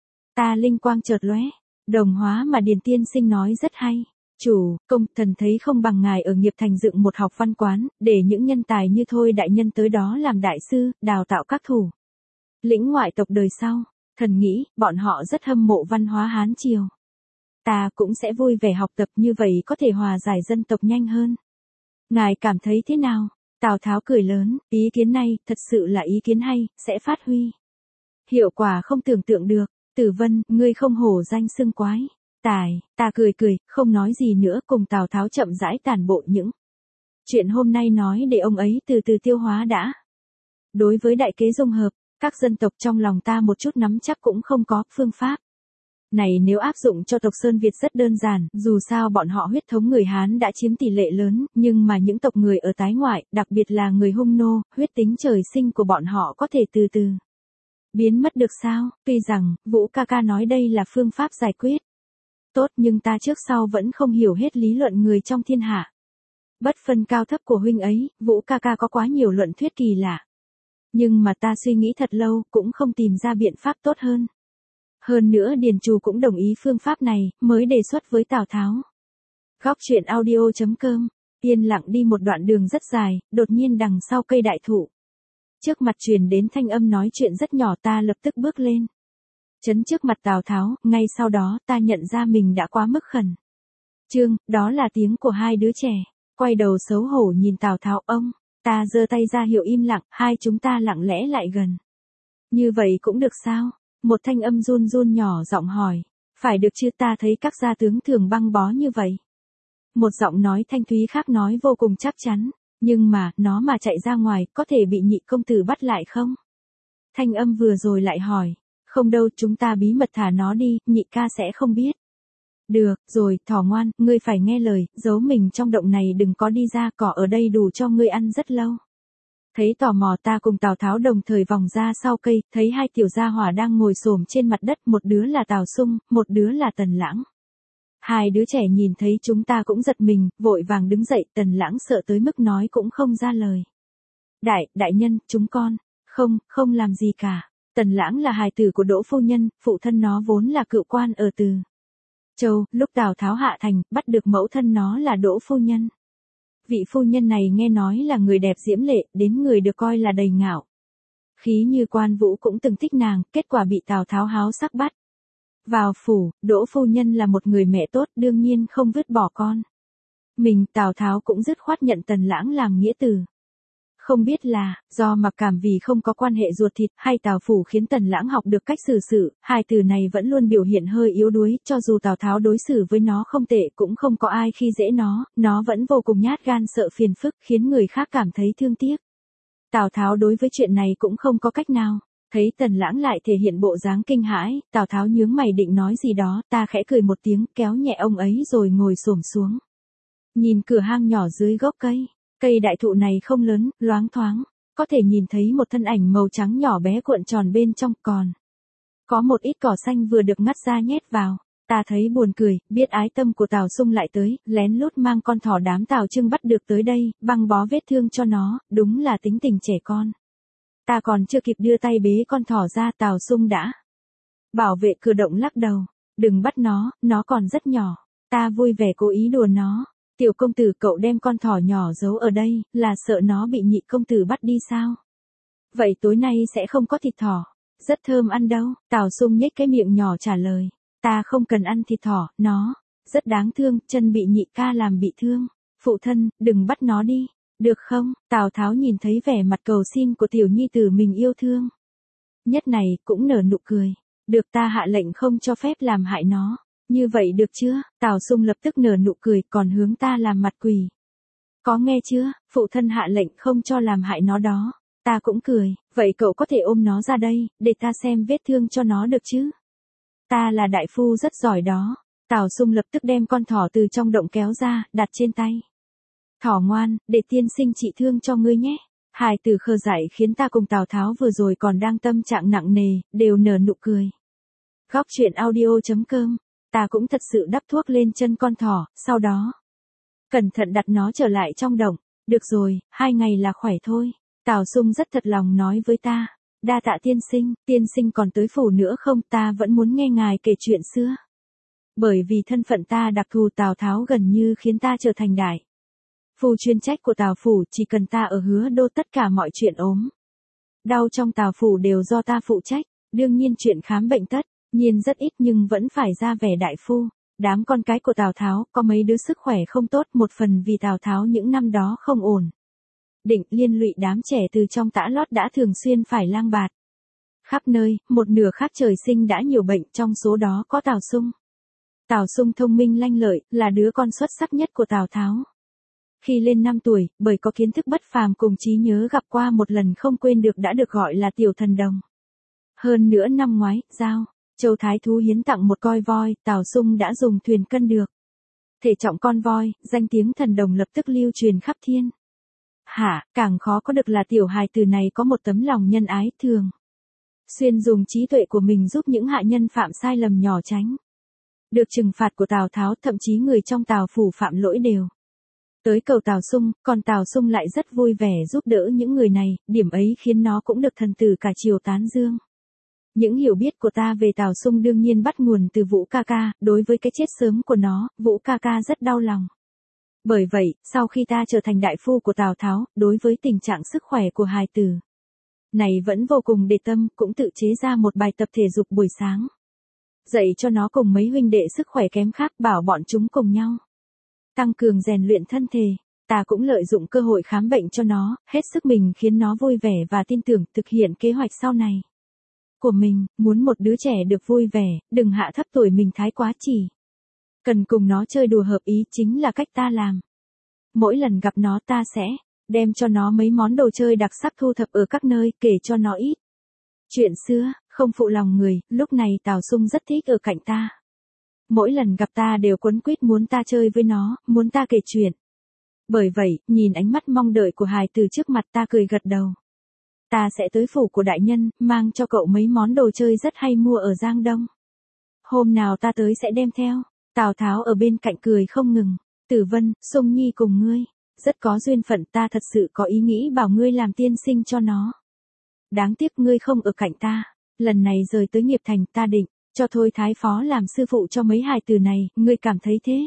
Ta linh quang chợt lóe, đồng hóa mà Điền tiên sinh nói rất hay. Chủ công, thần thấy không bằng ngài ở Nghiệp Thành dựng một học văn quán, để những nhân tài như Thôi đại nhân tới đó làm đại sư, đào tạo các thủ lĩnh ngoại tộc đời sau. Thần nghĩ, bọn họ rất hâm mộ văn hóa Hán Triều. Ta cũng sẽ vui vẻ học tập, như vậy có thể hòa giải dân tộc nhanh hơn. Ngài cảm thấy thế nào? Tào Tháo cười lớn, ý kiến này, thật sự là ý kiến hay, sẽ phát huy hiệu quả không tưởng tượng được. Tử Vân, ngươi không hổ danh xưng quái tài. Ta cười cười, không nói gì nữa, cùng Tào Tháo chậm rãi tản bộ những chuyện hôm nay nói để ông ấy từ từ tiêu hóa đã. Đối với đại kế dung hợp các dân tộc trong lòng ta một chút nắm chắc cũng không có. Phương pháp này nếu áp dụng cho tộc Sơn Việt rất đơn giản, dù sao bọn họ huyết thống người Hán đã chiếm tỷ lệ lớn, nhưng mà những tộc người ở tái ngoại, đặc biệt là người Hung nô, huyết tính trời sinh của bọn họ có thể từ từ biến mất được sao? Tuy rằng, Vũ ca ca nói đây là phương pháp giải quyết tốt, nhưng ta trước sau vẫn không hiểu hết lý luận người trong thiên hạ. Bất phân cao thấp của huynh ấy, Vũ ca ca có quá nhiều luận thuyết kỳ lạ. Nhưng mà ta suy nghĩ thật lâu, cũng không tìm ra biện pháp tốt hơn. Hơn nữa Điền Trù cũng đồng ý phương pháp này, mới đề xuất với Tào Tháo. Góc truyện audio.com. Yên lặng đi một đoạn đường rất dài, đột nhiên đằng sau cây đại thụ, trước mặt truyền đến thanh âm nói chuyện rất nhỏ, ta lập tức bước lên. Chấn trước mặt Tào Tháo, ngay sau đó ta nhận ra mình đã quá mức khẩn trương, đó là tiếng của hai đứa trẻ. Quay đầu xấu hổ nhìn Tào Tháo, ông, ta giơ tay ra hiệu im lặng, hai chúng ta lặng lẽ lại gần. Như vậy cũng được sao? Một thanh âm run run nhỏ giọng hỏi. Phải được chứ, ta thấy các gia tướng thường băng bó như vậy. Một giọng nói thanh thúy khác nói vô cùng chắc chắn. Nhưng mà, nó mà chạy ra ngoài, có thể bị nhị công tử bắt lại không? Thanh âm vừa rồi lại hỏi. Không đâu, chúng ta bí mật thả nó đi, nhị ca sẽ không biết. Được, rồi, thỏ ngoan, ngươi phải nghe lời, giấu mình trong động này, đừng có đi ra, cỏ ở đây đủ cho ngươi ăn rất lâu. Thấy tò mò, ta cùng Tào Tháo đồng thời vòng ra sau cây, thấy hai tiểu gia hỏa đang ngồi xổm trên mặt đất, một đứa là Tào Sung, một đứa là Tần Lãng. Hai đứa trẻ nhìn thấy chúng ta cũng giật mình, vội vàng đứng dậy, Tần Lãng sợ tới mức nói cũng không ra lời. Đại nhân, chúng con, không làm gì cả. Tần Lãng là hài tử của Đỗ phu nhân, phụ thân nó vốn là cựu quan ở Từ Châu, lúc Tào Tháo hạ thành, bắt được mẫu thân nó là Đỗ phu nhân. Vị phu nhân này nghe nói là người đẹp diễm lệ, đến người được coi là đầy ngạo khí, như Quan Vũ cũng từng thích nàng, kết quả bị Tào Tháo háo sắc bắt vào phủ. Đỗ phu nhân là một người mẹ tốt, đương nhiên không vứt bỏ con mình. Tào Tháo cũng dứt khoát nhận Tần Lãng làm nghĩa tử. Không biết là do mặc cảm vì không có quan hệ ruột thịt, hay Tào phủ khiến Tần Lãng học được cách xử sự, hai từ này vẫn luôn biểu hiện hơi yếu đuối, cho dù Tào Tháo đối xử với nó không tệ, cũng không có ai khi dễ nó vẫn vô cùng nhát gan, sợ phiền phức, khiến người khác cảm thấy thương tiếc. Tào Tháo đối với chuyện này cũng không có cách nào. Thấy Tần Lãng lại thể hiện bộ dáng kinh hãi, Tào Tháo nhướng mày định nói gì đó, ta khẽ cười một tiếng, kéo nhẹ ông ấy rồi ngồi xổm xuống. Nhìn cửa hang nhỏ dưới gốc cây. Cây đại thụ này không lớn, loáng thoáng, có thể nhìn thấy một thân ảnh màu trắng nhỏ bé cuộn tròn bên trong, còn có một ít cỏ xanh vừa được ngắt ra nhét vào. Ta thấy buồn cười, biết ái tâm của Tào Sung lại tới, lén lút mang con thỏ đám Tào Trưng bắt được tới đây, băng bó vết thương cho nó, đúng là tính tình trẻ con. Ta còn chưa kịp đưa tay bế con thỏ ra, Tào Sung đã bảo vệ cửa động lắc đầu. Đừng bắt nó còn rất nhỏ. Ta vui vẻ cố ý đùa nó. Tiểu công tử cậu đem con thỏ nhỏ giấu ở đây, là sợ nó bị nhị công tử bắt đi sao? Vậy tối nay sẽ không có thịt thỏ. Rất thơm ăn đâu, Tào Sung nhếch cái miệng nhỏ trả lời. Ta không cần ăn thịt thỏ, nó rất đáng thương, chân bị nhị ca làm bị thương. Phụ thân, đừng bắt nó đi, được không? Tào Tháo nhìn thấy vẻ mặt cầu xin của tiểu nhi tử mình yêu thương. Nhất này cũng nở nụ cười. Được, ta hạ lệnh không cho phép làm hại nó. Như vậy được chưa? Tào Sung lập tức nở nụ cười, còn hướng ta làm mặt quỷ. Có nghe chưa, phụ thân hạ lệnh không cho làm hại nó đó. Ta cũng cười, vậy cậu có thể ôm nó ra đây, để ta xem vết thương cho nó được chứ? Ta là đại phu rất giỏi đó. Tào Sung lập tức đem con thỏ từ trong động kéo ra, đặt trên tay. Thỏ ngoan, để tiên sinh trị thương cho ngươi nhé. Hài tử khờ dại khiến ta cùng Tào Tháo vừa rồi còn đang tâm trạng nặng nề, đều nở nụ cười. Góc truyện audio.com. Ta cũng thật sự đắp thuốc lên chân con thỏ, sau đó cẩn thận đặt nó trở lại trong động. Được rồi, 2 ngày là khỏe thôi. Tào Sung rất thật lòng nói với ta. Đa tạ tiên sinh còn tới phủ nữa không? Ta vẫn muốn nghe ngài kể chuyện xưa. Bởi vì thân phận ta đặc thù, Tào Tháo gần như khiến ta trở thành đại phu chuyên trách của Tào phủ, chỉ cần ta ở Hứa Đô tất cả mọi chuyện ốm đau trong Tào phủ đều do ta phụ trách. Đương nhiên chuyện khám bệnh tất nhiên rất ít, nhưng vẫn phải ra vẻ đại phu. Đám con cái của Tào Tháo có mấy đứa sức khỏe không tốt, một phần vì Tào Tháo những năm đó không ổn định, liên lụy đám trẻ từ trong tã lót đã thường xuyên phải lang bạt khắp nơi, một nửa khác trời sinh đã nhiều bệnh, trong số đó có Tào Sung. Tào Sung thông minh lanh lợi, là đứa con xuất sắc nhất của Tào Tháo. Khi lên 5 tuổi, bởi có kiến thức bất phàm cùng trí nhớ gặp qua một lần không quên được, đã được gọi là tiểu thần đồng. Hơn nữa năm ngoái, Giao Châu Thái Thú hiến tặng một coi voi, Tào Sung đã dùng thuyền cân được thể trọng con voi, danh tiếng thần đồng lập tức lưu truyền khắp thiên hạ. Càng khó có được là tiểu hài tử này có một tấm lòng nhân ái, thường xuyên dùng trí tuệ của mình giúp những hạ nhân phạm sai lầm nhỏ tránh được trừng phạt của Tào Tháo, thậm chí người trong Tào phủ phạm lỗi đều tới cầu Tào Sung, còn Tào Sung lại rất vui vẻ giúp đỡ những người này, điểm ấy khiến nó cũng được thần tử cả triều tán dương. Những hiểu biết của ta về Tào Sung đương nhiên bắt nguồn từ Vũ ca ca, đối với cái chết sớm của nó, Vũ ca ca rất đau lòng. Bởi vậy, sau khi ta trở thành đại phu của Tào Tháo, đối với tình trạng sức khỏe của hài tử này vẫn vô cùng để tâm, cũng tự chế ra một bài tập thể dục buổi sáng. Dạy cho nó cùng mấy huynh đệ sức khỏe kém khác, bảo bọn chúng cùng nhau tăng cường rèn luyện thân thể. Ta cũng lợi dụng cơ hội khám bệnh cho nó, hết sức mình khiến nó vui vẻ và tin tưởng thực hiện kế hoạch sau này của mình. Muốn một đứa trẻ được vui vẻ, đừng hạ thấp tuổi mình thái quá, chỉ cần cùng nó chơi đùa hợp ý chính là cách ta làm. Mỗi lần gặp nó ta sẽ đem cho nó mấy món đồ chơi đặc sắc thu thập ở các nơi, kể cho nó ít chuyện xưa, không phụ lòng người. Lúc này Tào Sung rất thích ở cạnh ta. Mỗi lần gặp ta đều quấn quýt muốn ta chơi với nó, muốn ta kể chuyện. Bởi vậy, nhìn ánh mắt mong đợi của hài từ trước mặt, ta cười gật đầu. Ta sẽ tới phủ của đại nhân, mang cho cậu mấy món đồ chơi rất hay mua ở Giang Đông. Hôm nào ta tới sẽ đem theo. Tào Tháo ở bên cạnh cười không ngừng. Tử Vân, Sung Nhi cùng ngươi rất có duyên phận, ta thật sự có ý nghĩ bảo ngươi làm tiên sinh cho nó. Đáng tiếc ngươi không ở cạnh ta. Lần này rời tới Nghiệp Thành, ta định cho Thôi Thái Phó làm sư phụ cho mấy hài tử này, ngươi cảm thấy thế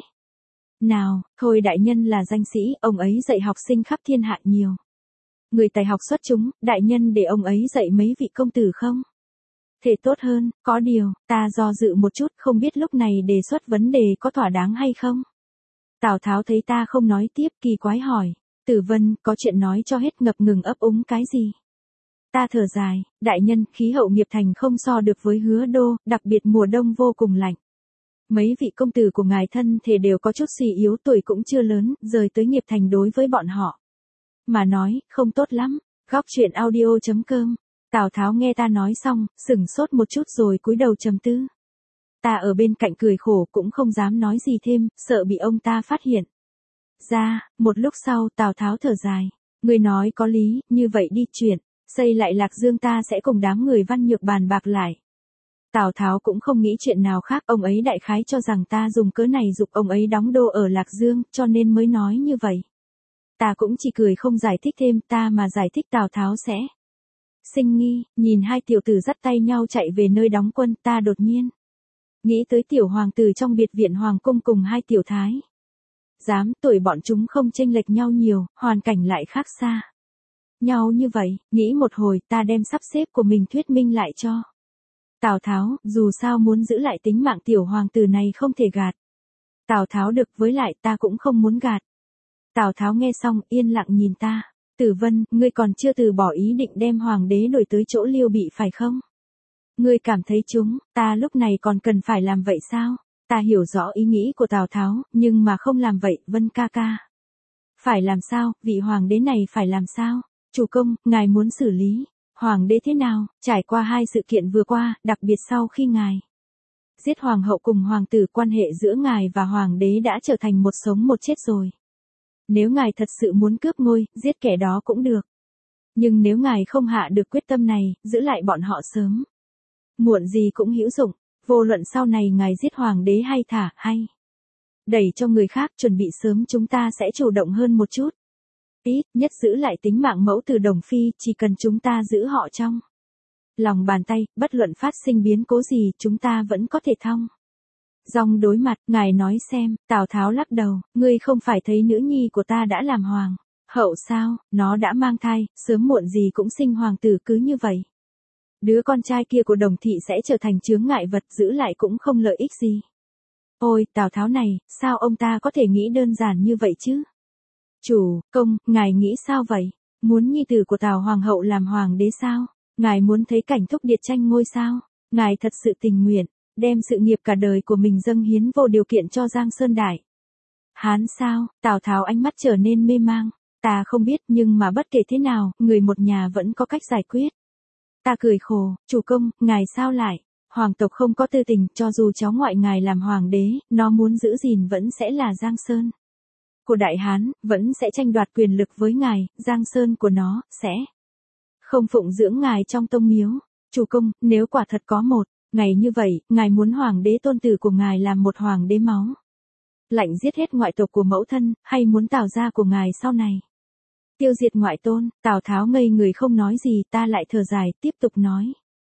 nào? Thôi đại nhân là danh sĩ, ông ấy dạy học sinh khắp thiên hạ nhiều người tài học xuất chúng, đại nhân để ông ấy dạy mấy vị công tử không thể tốt hơn? Có điều, ta do dự một chút, không biết lúc này đề xuất vấn đề có thỏa đáng hay không. Tào Tháo thấy ta không nói tiếp, kỳ quái hỏi. Tử Vân, có chuyện nói cho hết, ngập ngừng ấp úng cái gì? Ta thở dài, đại nhân, khí hậu Nghiệp Thành không so được với Hứa Đô, đặc biệt mùa đông vô cùng lạnh. Mấy vị công tử của ngài thân thể đều có chút suy yếu, tuổi cũng chưa lớn, rời tới Nghiệp Thành đối với bọn họ mà nói, không tốt lắm. Góc truyện audio.com. Tào Tháo nghe ta nói xong, sửng sốt một chút rồi cúi đầu trầm tư. Ta ở bên cạnh cười khổ, cũng không dám nói gì thêm, sợ bị ông ta phát hiện ra. Một lúc sau Tào Tháo thở dài. Người nói có lý, như vậy đi, chuyện xây lại Lạc Dương ta sẽ cùng đám người Văn Nhược bàn bạc lại. Tào Tháo cũng không nghĩ chuyện nào khác, ông ấy đại khái cho rằng ta dùng cớ này giục ông ấy đóng đô ở Lạc Dương, cho nên mới nói như vậy. Ta cũng chỉ cười không giải thích thêm, ta mà giải thích Tào Tháo sẽ sinh nghi. Nhìn hai tiểu tử dắt tay nhau chạy về nơi đóng quân, ta đột nhiên nghĩ tới tiểu hoàng tử trong biệt viện hoàng cung cùng hai tiểu thái Dám, tuổi bọn chúng không chênh lệch nhau nhiều, hoàn cảnh lại khác xa nhau như vậy, nghĩ một hồi ta đem sắp xếp của mình thuyết minh lại cho Tào Tháo, dù sao muốn giữ lại tính mạng tiểu hoàng tử này không thể gạt. Tào Tháo được, với lại ta cũng không muốn gạt. Tào Tháo nghe xong yên lặng nhìn ta. Tử Vân, ngươi còn chưa từ bỏ ý định đem hoàng đế đổi tới chỗ Liêu Bị phải không? Ngươi cảm thấy ta lúc này còn cần phải làm vậy sao? Ta hiểu rõ ý nghĩ của Tào Tháo, nhưng mà không làm vậy, Vân ca ca. Phải làm sao, vị hoàng đế này phải làm sao? Chủ công, ngài muốn xử lý hoàng đế thế nào? Trải qua 2 sự kiện vừa qua, đặc biệt sau khi ngài giết hoàng hậu cùng hoàng tử, quan hệ giữa ngài và hoàng đế đã trở thành một sống một chết rồi. Nếu ngài thật sự muốn cướp ngôi, giết kẻ đó cũng được. Nhưng nếu ngài không hạ được quyết tâm này, giữ lại bọn họ sớm muộn gì cũng hữu dụng, vô luận sau này ngài giết hoàng đế hay thả, hay đẩy cho người khác, chuẩn bị sớm, chúng ta sẽ chủ động hơn một chút. Ít nhất giữ lại tính mạng mẫu tử Đồng Phi, chỉ cần chúng ta giữ họ trong lòng bàn tay, bất luận phát sinh biến cố gì, chúng ta vẫn có thể thong dong đối mặt. Ngài nói xem, Tào Tháo lắc đầu, ngươi không phải thấy nữ nhi của ta đã làm hoàng hậu sao, nó đã mang thai, sớm muộn gì cũng sinh hoàng tử, cứ như vậy. Đứa con trai kia của Đồng thị sẽ trở thành chướng ngại vật, giữ lại cũng không lợi ích gì. Ôi, Tào Tháo này, sao ông ta có thể nghĩ đơn giản như vậy chứ? Chủ công, ngài nghĩ sao vậy? Muốn nhi tử của Tào hoàng hậu làm hoàng đế sao? Ngài muốn thấy cảnh thúc điệt tranh ngôi sao? Ngài thật sự tình nguyện đem sự nghiệp cả đời của mình dâng hiến vô điều kiện cho Giang Sơn Đại Hán sao? Tào Tháo ánh mắt trở nên mê mang. Ta không biết, nhưng mà bất kể thế nào, người một nhà vẫn có cách giải quyết. Ta cười khổ, chủ công, ngài sao lại? Hoàng tộc không có tư tình, cho dù cháu ngoại ngài làm hoàng đế, nó muốn giữ gìn vẫn sẽ là Giang Sơn của Đại Hán, vẫn sẽ tranh đoạt quyền lực với ngài, Giang Sơn của nó sẽ không phụng dưỡng ngài trong tông miếu. Chủ công, nếu quả thật có một ngày như vậy, ngài muốn hoàng đế tôn tử của ngài làm một hoàng đế máu lạnh giết hết ngoại tộc của mẫu thân, hay muốn Tào gia của ngài sau này tiêu diệt ngoại tôn? Tào Tháo ngây người không nói gì, ta lại thở dài, tiếp tục nói.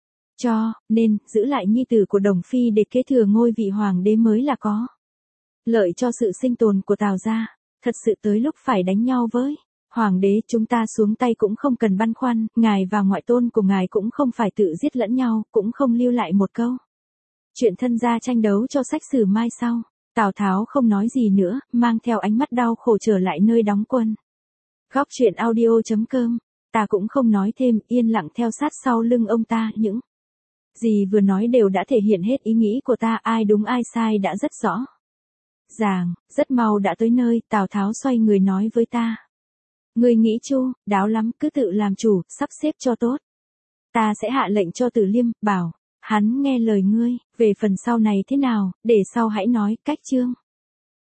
Nên, giữ lại nhi tử của Đồng Phi để kế thừa ngôi vị hoàng đế mới là có lợi cho sự sinh tồn của Tào gia. Thật sự tới lúc phải đánh nhau với hoàng đế, chúng ta xuống tay cũng không cần băn khoăn, ngài và ngoại tôn của ngài cũng không phải tự giết lẫn nhau, cũng không lưu lại một câu chuyện thân gia tranh đấu cho sách sử mai sau. Tào Tháo không nói gì nữa, mang theo ánh mắt đau khổ trở lại nơi đóng quân. Góc truyện audio.com, ta cũng không nói thêm, yên lặng theo sát sau lưng ông ta. Những gì vừa nói đều đã thể hiện hết ý nghĩ của ta, ai đúng ai sai đã rất rõ ràng. Rất mau đã tới nơi, Tào Tháo xoay người nói với ta. Ngươi nghĩ chu đáo lắm, cứ tự làm chủ, sắp xếp cho tốt. Ta sẽ hạ lệnh cho Tử Liêm, bảo hắn nghe lời ngươi, về phần sau này thế nào, để sau hãy nói. Cách chương